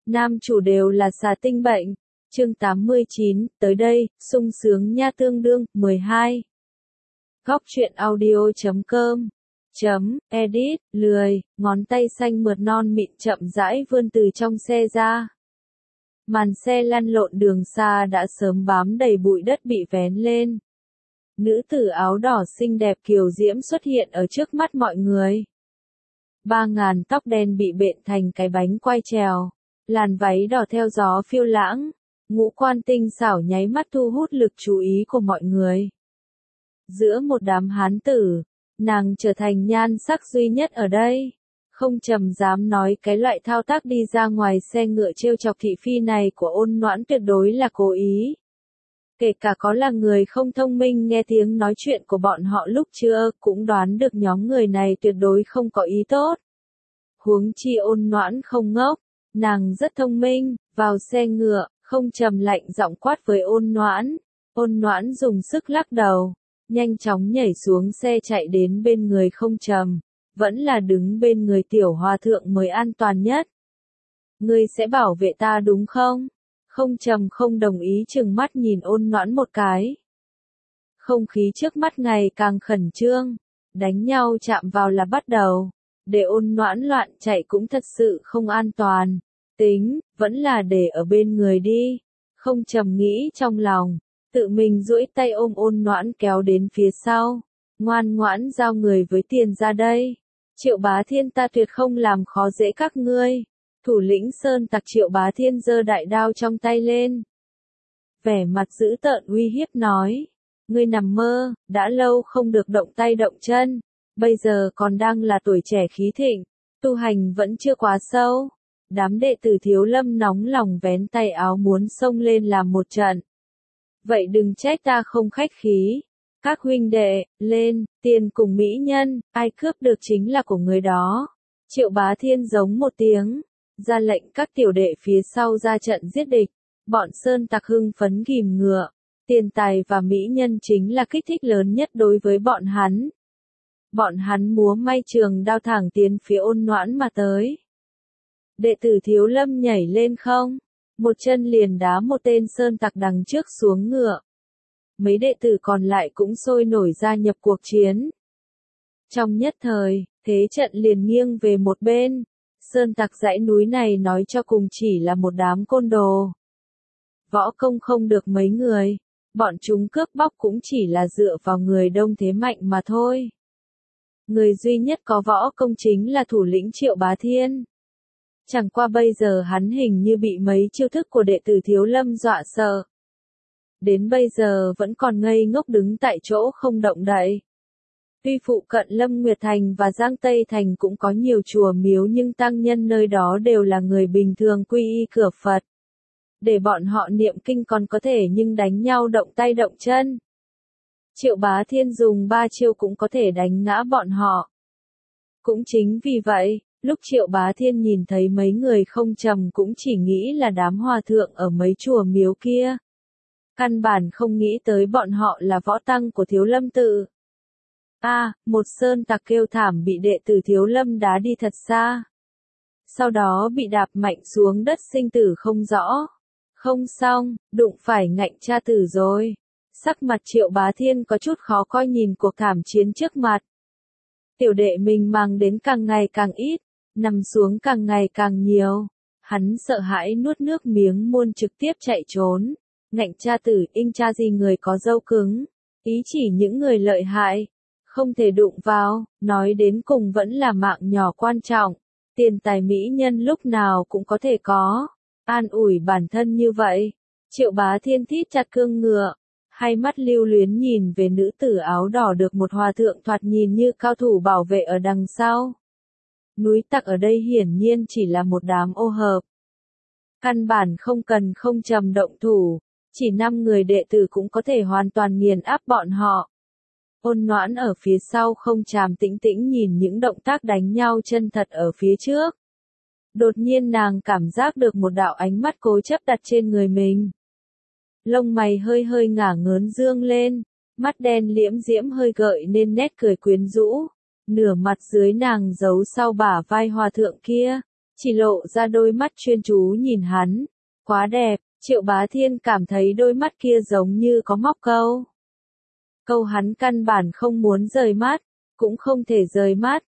nam chủ đều là xà tinh bệnh. Chương 89, tới đây, sung sướng nha tương đương, 12. Góc truyện audio.com edit, lười, ngón tay xanh mượt non mịn chậm rãi vươn từ trong xe ra. Màn xe lăn lộn đường xa đã sớm bám đầy bụi đất bị vén lên. Nữ tử áo đỏ xinh đẹp kiều diễm xuất hiện ở trước mắt mọi người. 3.000 tóc đen bị bện thành cái bánh quai trèo, làn váy đỏ theo gió phiêu lãng, ngũ quan tinh xảo nháy mắt thu hút lực chú ý của mọi người. Giữa một đám hán tử, nàng trở thành nhan sắc duy nhất ở đây. Không trầm dám nói cái loại thao tác đi ra ngoài xe ngựa trêu chọc thị phi này của Ôn Noãn tuyệt đối là cố ý. Kể cả có là người không thông minh nghe tiếng nói chuyện của bọn họ lúc trưa cũng đoán được nhóm người này tuyệt đối không có ý tốt. Huống chi Ôn Noãn không ngốc, nàng rất thông minh, vào xe ngựa, không trầm lạnh giọng quát với Ôn Noãn. Ôn Noãn dùng sức lắc đầu, nhanh chóng nhảy xuống xe chạy đến bên người không trầm, vẫn là đứng bên người tiểu hòa thượng mới an toàn nhất. Ngươi sẽ bảo vệ ta đúng không? Không trầm không đồng ý chừng mắt nhìn Ôn Noãn một cái. Không khí trước mắt ngày càng khẩn trương, đánh nhau chạm vào là bắt đầu. Để Ôn Noãn loạn chạy cũng thật sự không an toàn. Tính, vẫn là để ở bên người đi. Không trầm nghĩ trong lòng, tự mình duỗi tay ôm Ôn Noãn kéo đến phía sau. Ngoan ngoãn giao người với tiền ra đây. Triệu Bá Thiên ta tuyệt không làm khó dễ các ngươi. Thủ lĩnh Sơn Tặc Triệu Bá Thiên giơ đại đao trong tay lên. Vẻ mặt dữ tợn uy hiếp nói. Ngươi nằm mơ, đã lâu không được động tay động chân. Bây giờ còn đang là tuổi trẻ khí thịnh, tu hành vẫn chưa quá sâu. Đám đệ tử Thiếu Lâm nóng lòng vén tay áo muốn xông lên làm một trận. Vậy đừng trách ta không khách khí. Các huynh đệ, lên, tiền cùng mỹ nhân, ai cướp được chính là của người đó. Triệu Bá Thiên giống một tiếng, ra lệnh các tiểu đệ phía sau ra trận giết địch. Bọn Sơn Tặc hưng phấn ghìm ngựa. Tiền tài và mỹ nhân chính là kích thích lớn nhất đối với bọn hắn. Bọn hắn múa may trường đao thẳng tiến phía Ôn Noãn mà tới. Đệ tử Thiếu Lâm nhảy lên không, một chân liền đá một tên Sơn Tặc đằng trước xuống ngựa. Mấy đệ tử còn lại cũng sôi nổi gia nhập cuộc chiến. Trong nhất thời, thế trận liền nghiêng về một bên. Sơn Tặc dãy núi này nói cho cùng chỉ là một đám côn đồ. Võ công không được mấy người, bọn chúng cướp bóc cũng chỉ là dựa vào người đông thế mạnh mà thôi. Người duy nhất có võ công chính là thủ lĩnh Triệu Bá Thiên. Chẳng qua bây giờ hắn hình như bị mấy chiêu thức của đệ tử Thiếu Lâm dọa sợ. Đến bây giờ vẫn còn ngây ngốc đứng tại chỗ không động đậy. Tuy phụ cận Lâm Nguyệt Thành và Giang Tây Thành cũng có nhiều chùa miếu nhưng tăng nhân nơi đó đều là người bình thường quy y cửa Phật. Để bọn họ niệm kinh còn có thể nhưng đánh nhau động tay động chân. Triệu Bá Thiên dùng 3 chiêu cũng có thể đánh ngã bọn họ. Cũng chính vì vậy, lúc Triệu Bá Thiên nhìn thấy mấy người không trầm cũng chỉ nghĩ là đám hòa thượng ở mấy chùa miếu kia. Căn bản không nghĩ tới bọn họ là võ tăng của Thiếu Lâm tự. Một Sơn Tặc kêu thảm bị đệ tử Thiếu Lâm đá đi thật xa. Sau đó bị đạp mạnh xuống đất sinh tử không rõ. Không xong, đụng phải ngạnh cha tử rồi. Sắc mặt Triệu Bá Thiên có chút khó coi nhìn cuộc thảm chiến trước mặt. Tiểu đệ mình mang đến càng ngày càng ít, nằm xuống càng ngày càng nhiều. Hắn sợ hãi nuốt nước miếng muôn trực tiếp chạy trốn. Ngạnh cha tử, inh cha gì người có râu cứng. Ý chỉ những người lợi hại. Không thể đụng vào, nói đến cùng vẫn là mạng nhỏ quan trọng. Tiền tài mỹ nhân lúc nào cũng có thể có. An ủi bản thân như vậy. Triệu Bá Thiên thít chặt cương ngựa. Hai mắt lưu luyến nhìn về nữ tử áo đỏ được một hòa thượng thoạt nhìn như cao thủ bảo vệ ở đằng sau. Núi Tặc ở đây hiển nhiên chỉ là một đám ô hợp. Căn bản không cần không trầm động thủ, chỉ 5 người đệ tử cũng có thể hoàn toàn nghiền áp bọn họ. Ôn Noãn ở phía sau không tràm tĩnh tĩnh nhìn những động tác đánh nhau chân thật ở phía trước. Đột nhiên nàng cảm giác được một đạo ánh mắt cố chấp đặt trên người mình. Lông mày hơi hơi ngả ngớn dương lên, mắt đen liễm diễm hơi gợi nên nét cười quyến rũ. Nửa mặt dưới nàng giấu sau bả vai hòa thượng kia, chỉ lộ ra đôi mắt chuyên chú nhìn hắn. Quá đẹp, Triệu Bá Thiên cảm thấy đôi mắt kia giống như có móc câu. Câu hắn căn bản không muốn rời mắt, cũng không thể rời mắt.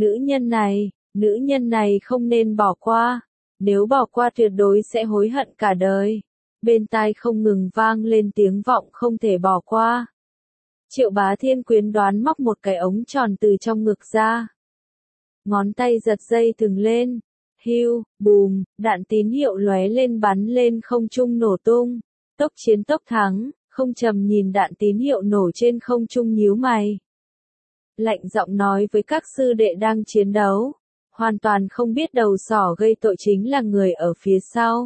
Nữ nhân này không nên bỏ qua. Nếu bỏ qua tuyệt đối sẽ hối hận cả đời. Bên tai không ngừng vang lên tiếng vọng không thể bỏ qua. Triệu Bá Thiên quyết đoán móc một cái ống tròn từ trong ngực ra. Ngón tay giật dây thừng lên. Hiu, bùm, đạn tín hiệu lóe lên bắn lên không trung nổ tung. Tốc chiến tốc thắng, không trầm nhìn đạn tín hiệu nổ trên không trung nhíu mày. Lạnh giọng nói với các sư đệ đang chiến đấu. Hoàn toàn không biết đầu sỏ gây tội chính là người ở phía sau.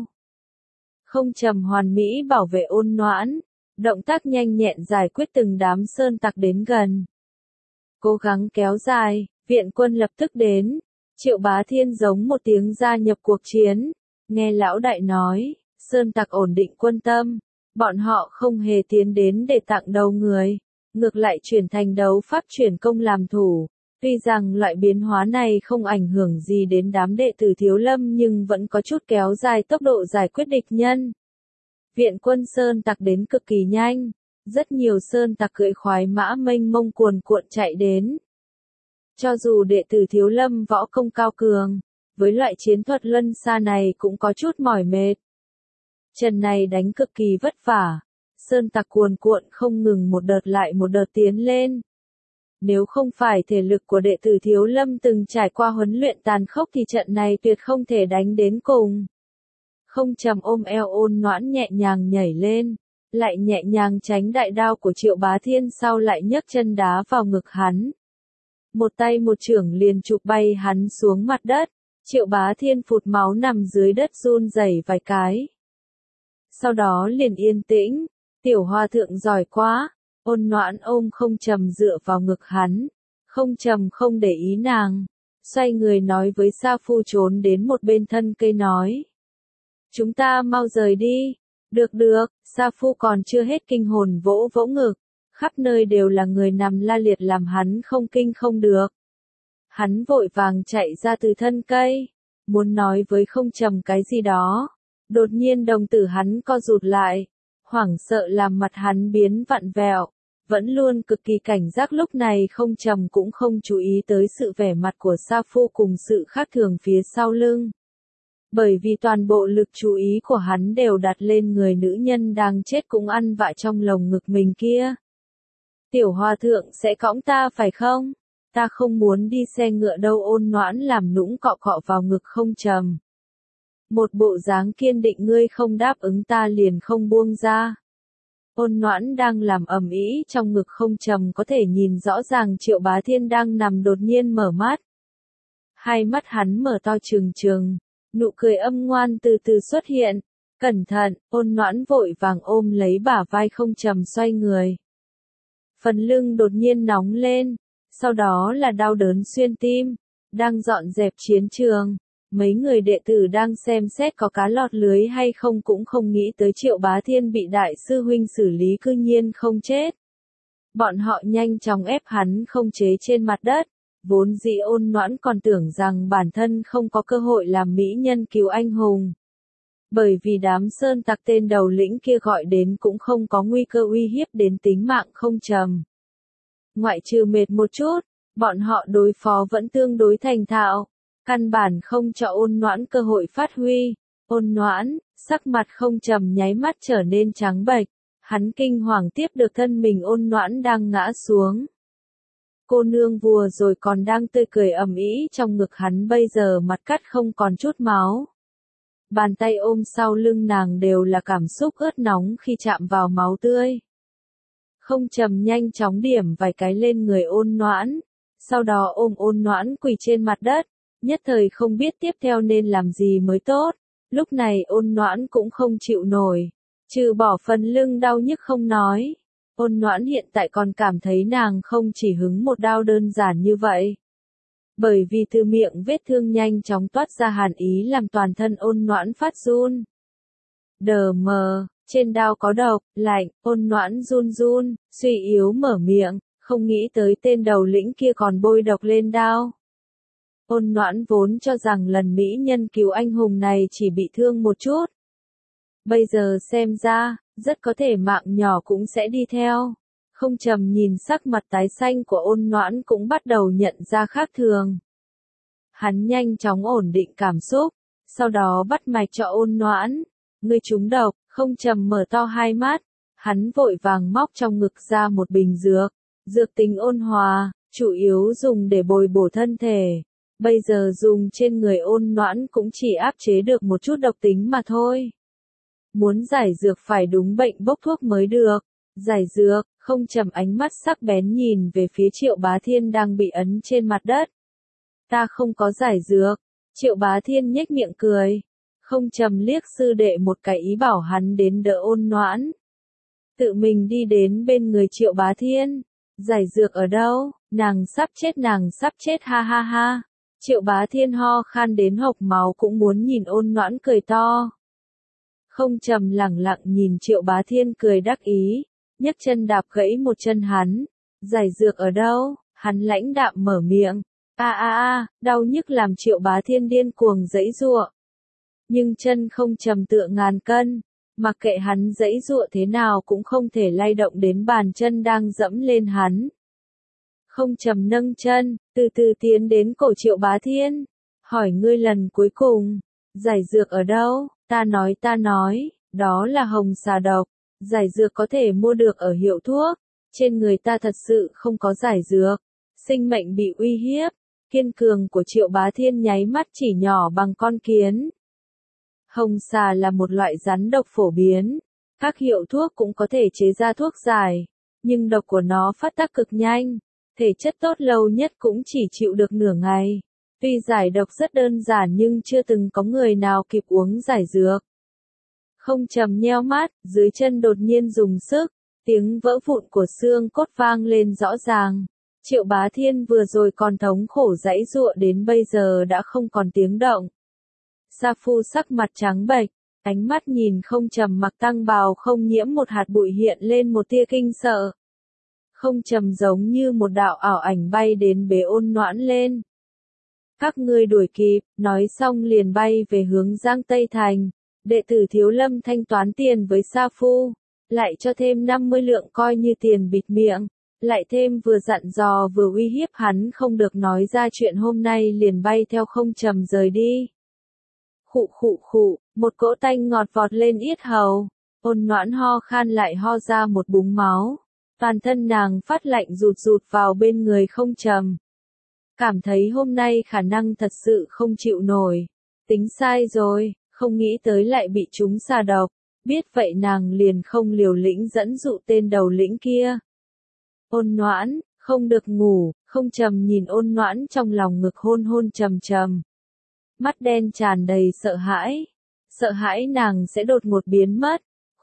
Không trầm hoàn mỹ bảo vệ Ôn Noãn. Động tác nhanh nhẹn giải quyết từng đám sơn tặc đến gần. Cố gắng kéo dài, viện quân lập tức đến. Triệu Bá Thiên giống một tiếng gia nhập cuộc chiến. Nghe lão đại nói, sơn tặc ổn định quân tâm. Bọn họ không hề tiến đến để tặng đầu người. Ngược lại chuyển thành đấu pháp chuyển công làm thủ. Tuy rằng loại biến hóa này không ảnh hưởng gì đến đám đệ tử Thiếu Lâm nhưng vẫn có chút kéo dài tốc độ giải quyết địch nhân. Viện quân sơn tặc đến cực kỳ nhanh. Rất nhiều sơn tặc cưỡi khoái mã mênh mông cuồn cuộn chạy đến. Cho dù đệ tử Thiếu Lâm võ công cao cường, với loại chiến thuật luân xa này cũng có chút mỏi mệt. Trận này đánh cực kỳ vất vả. Sơn tặc cuồn cuộn không ngừng một đợt lại một đợt tiến lên. Nếu không phải thể lực của đệ tử Thiếu Lâm từng trải qua huấn luyện tàn khốc thì trận này tuyệt không thể đánh đến cùng. Không trầm ôm eo Ôn Noãn nhẹ nhàng nhảy lên, lại nhẹ nhàng tránh đại đao của Triệu Bá Thiên sau lại nhấc chân đá vào ngực hắn. Một tay một chưởng liền chụp bay hắn xuống mặt đất, Triệu Bá Thiên phụt máu nằm dưới đất run rẩy vài cái. Sau đó liền yên tĩnh, tiểu hòa thượng giỏi quá, Ôn Noãn ôm không trầm dựa vào ngực hắn, không trầm không để ý nàng, xoay người nói với Sa Phu trốn đến một bên thân cây nói. Chúng ta mau rời đi. Được được, Sa Phu còn chưa hết kinh hồn vỗ vỗ ngực. Khắp nơi đều là người nằm la liệt làm hắn không kinh không được. Hắn vội vàng chạy ra từ thân cây. Muốn nói với không trầm cái gì đó. Đột nhiên đồng tử hắn co rụt lại. Hoảng sợ làm mặt hắn biến vặn vẹo. Vẫn luôn cực kỳ cảnh giác lúc này không trầm cũng không chú ý tới sự vẻ mặt của Sa Phu cùng sự khác thường phía sau lưng. Bởi vì toàn bộ lực chú ý của hắn đều đặt lên người nữ nhân đang chết cũng ăn vạ trong lồng ngực mình kia. Tiểu hòa thượng sẽ cõng ta phải không? Ta không muốn đi xe ngựa đâu. Ôn Noãn làm nũng cọ cọ vào ngực không trầm. Một bộ dáng kiên định, ngươi không đáp ứng ta liền không buông ra. Ôn Noãn đang làm ầm ĩ trong ngực không trầm có thể nhìn rõ ràng Triệu Bá Thiên đang nằm đột nhiên mở mắt. Hai mắt hắn mở to trừng trừng. Nụ cười âm ngoan từ từ xuất hiện. Cẩn thận, Ôn Noãn vội vàng ôm lấy bả vai không trầm xoay người. Phần lưng đột nhiên nóng lên. Sau đó là đau đớn xuyên tim. Đang dọn dẹp chiến trường. Mấy người đệ tử đang xem xét có cá lọt lưới hay không cũng không nghĩ tới Triệu Bá Thiên bị đại sư huynh xử lý cư nhiên không chết. Bọn họ nhanh chóng ép hắn không chế trên mặt đất. Vốn dĩ Ôn Noãn còn tưởng rằng bản thân không có cơ hội làm mỹ nhân cứu anh hùng. Bởi vì đám sơn tặc tên đầu lĩnh kia gọi đến cũng không có nguy cơ uy hiếp đến tính mạng không trầm. Ngoại trừ mệt một chút, bọn họ đối phó vẫn tương đối thành thạo. Căn bản không cho Ôn Noãn cơ hội phát huy. Ôn Noãn, sắc mặt không trầm nháy mắt trở nên trắng bệch. Hắn kinh hoàng tiếp được thân mình Ôn Noãn đang ngã xuống. Cô nương vừa rồi còn đang tươi cười ầm ĩ trong ngực hắn bây giờ mặt cắt không còn chút máu. Bàn tay ôm sau lưng nàng đều là cảm xúc ướt nóng khi chạm vào máu tươi. Không trầm nhanh chóng điểm vài cái lên người Ôn Noãn. Sau đó ôm Ôn Noãn quỳ trên mặt đất. Nhất thời không biết tiếp theo nên làm gì mới tốt. Lúc này Ôn Noãn cũng không chịu nổi. Trừ bỏ phần lưng đau nhức không nói. Ôn Noãn hiện tại còn cảm thấy nàng không chỉ hứng một đao đơn giản như vậy. Bởi vì từ miệng vết thương nhanh chóng toát ra hàn ý làm toàn thân Ôn Noãn phát run. Đờ mờ, trên đao có độc, lạnh, Ôn Noãn run run, suy yếu mở miệng, không nghĩ tới tên đầu lĩnh kia còn bôi độc lên đao. Ôn Noãn vốn cho rằng lần mỹ nhân cứu anh hùng này chỉ bị thương một chút. Bây giờ xem ra, rất có thể mạng nhỏ cũng sẽ đi theo. Không Trầm nhìn sắc mặt tái xanh của Ôn Noãn cũng bắt đầu nhận ra khác thường. Hắn nhanh chóng ổn định cảm xúc, sau đó bắt mạch cho Ôn Noãn. Ngươi trúng độc. Không Trầm mở to hai mắt, hắn vội vàng móc trong ngực ra một bình dược. Dược tính ôn hòa, chủ yếu dùng để bồi bổ thân thể. Bây giờ dùng trên người Ôn Noãn cũng chỉ áp chế được một chút độc tính mà thôi. Muốn giải dược phải đúng bệnh bốc thuốc mới được. Giải dược. Không Trầm ánh mắt sắc bén nhìn về phía Triệu Bá Thiên đang bị ấn trên mặt đất. Ta không có giải dược. Triệu Bá Thiên nhếch miệng cười. Không Trầm liếc sư đệ một cái ý bảo hắn đến đỡ Ôn Noãn. Tự mình đi đến bên người Triệu Bá Thiên. Giải dược ở đâu? Nàng sắp chết ha ha ha. Triệu Bá Thiên ho khan đến hộc máu cũng muốn nhìn Ôn Noãn cười to. Không Trầm lẳng lặng nhìn Triệu Bá Thiên cười đắc ý, nhấc chân đạp gãy một chân hắn. Giải dược ở đâu? Hắn lãnh đạm mở miệng. Đau nhức làm Triệu Bá Thiên điên cuồng giãy giụa. Nhưng chân Không Trầm tựa ngàn cân, mặc kệ hắn giãy giụa thế nào cũng không thể lay động đến bàn chân đang dẫm lên hắn. Không Trầm nâng chân, từ từ tiến đến cổ Triệu Bá Thiên, hỏi ngươi lần cuối cùng, giải dược ở đâu? Ta nói, đó là hồng xà độc, giải dược có thể mua được ở hiệu thuốc, trên người ta thật sự không có giải dược, sinh mệnh bị uy hiếp. Kiên cường của Triệu Bá Thiên nháy mắt chỉ nhỏ bằng con kiến. Hồng xà là một loại rắn độc phổ biến, các hiệu thuốc cũng có thể chế ra thuốc giải, nhưng độc của nó phát tác cực nhanh, thể chất tốt lâu nhất cũng chỉ chịu được nửa ngày. Tuy giải độc rất đơn giản nhưng chưa từng có người nào kịp uống giải dược. Không Trầm nheo mắt, dưới chân đột nhiên dùng sức, tiếng vỡ vụn của xương cốt vang lên rõ ràng. Triệu Bá Thiên vừa rồi còn thống khổ giãy giụa đến bây giờ đã không còn tiếng động. Sa Phu sắc mặt trắng bệch, ánh mắt nhìn Không Trầm mặc tăng bào không nhiễm một hạt bụi hiện lên một tia kinh sợ. Không Trầm giống như một đạo ảo ảnh bay đến bế Ôn Noãn lên. Các ngươi đuổi kịp, nói xong liền bay về hướng Giang Tây Thành. Đệ tử Thiếu Lâm thanh toán tiền với Sa Phu, lại cho thêm 50 lượng coi như tiền bịt miệng, lại thêm vừa dặn dò vừa uy hiếp hắn không được nói ra chuyện hôm nay liền bay theo Không Trầm rời đi. Khụ, một cỗ tanh ngọt vọt lên yết hầu, Ôn Noãn ho khan lại ho ra một búng máu, toàn thân nàng phát lạnh rụt vào bên người Không Trầm. Cảm thấy hôm nay khả năng thật sự không chịu nổi, tính sai rồi, không nghĩ tới lại bị trúng xà độc, biết vậy nàng liền không liều lĩnh dẫn dụ tên đầu lĩnh kia. Ôn Noãn, không được ngủ, Không Trầm nhìn Ôn Noãn trong lòng ngực hôn hôn trầm trầm. Mắt đen tràn đầy sợ hãi nàng sẽ đột ngột biến mất.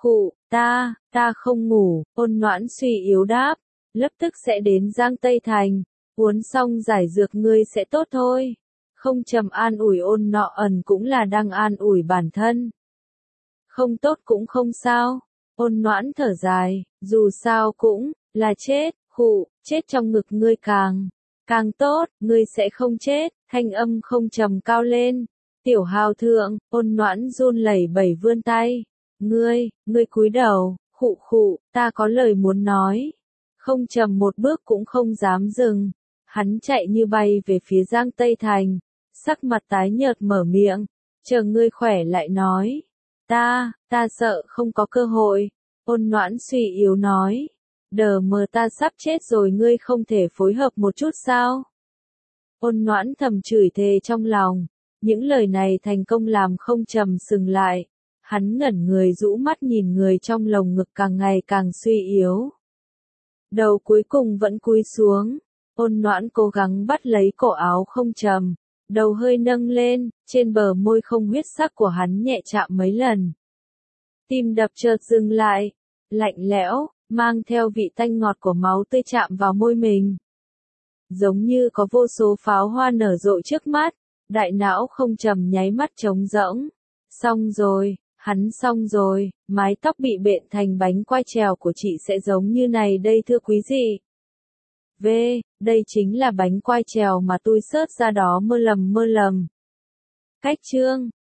Ta không ngủ, Ôn Noãn suy yếu đáp, lập tức sẽ đến Giang Tây Thành, uống xong giải dược ngươi sẽ tốt thôi. Không Trầm an ủi Ôn Noãn cũng là đang an ủi bản thân. Không tốt cũng không sao, Ôn Noãn thở dài, dù sao cũng là chết, chết trong ngực ngươi càng tốt, ngươi sẽ không chết. Thanh âm Không Trầm cao lên. Tiểu Hào thượng, Ôn Noãn run lẩy bẩy vươn tay. Ngươi cúi đầu, ta có lời muốn nói. Không Trầm một bước cũng không dám dừng. Hắn chạy như bay về phía Giang Tây Thành. Sắc mặt tái nhợt mở miệng. Chờ ngươi khỏe lại nói. Ta sợ không có cơ hội. Ôn Noãn suy yếu nói. Đờ mờ ta sắp chết rồi ngươi không thể phối hợp một chút sao? Ôn Noãn thầm chửi thề trong lòng, những lời này thành công làm Không Trầm sừng lại, hắn ngẩn người rũ mắt nhìn người trong lồng ngực càng ngày càng suy yếu. Đầu cuối cùng vẫn cúi xuống, Ôn Noãn cố gắng bắt lấy cổ áo Không Trầm, đầu hơi nâng lên, trên bờ môi không huyết sắc của hắn nhẹ chạm mấy lần. Tim đập chợt dừng lại, lạnh lẽo, mang theo vị tanh ngọt của máu tươi chạm vào môi mình. Giống như có vô số pháo hoa nở rộ trước mắt, đại não Không Trầm nháy mắt trống rỗng. Xong rồi, hắn xong rồi, mái tóc bị bện thành bánh quai trèo của chị sẽ giống như này đây thưa quý vị. V, đây chính là bánh quai trèo mà tôi search ra đó mơ lầm. Cách chương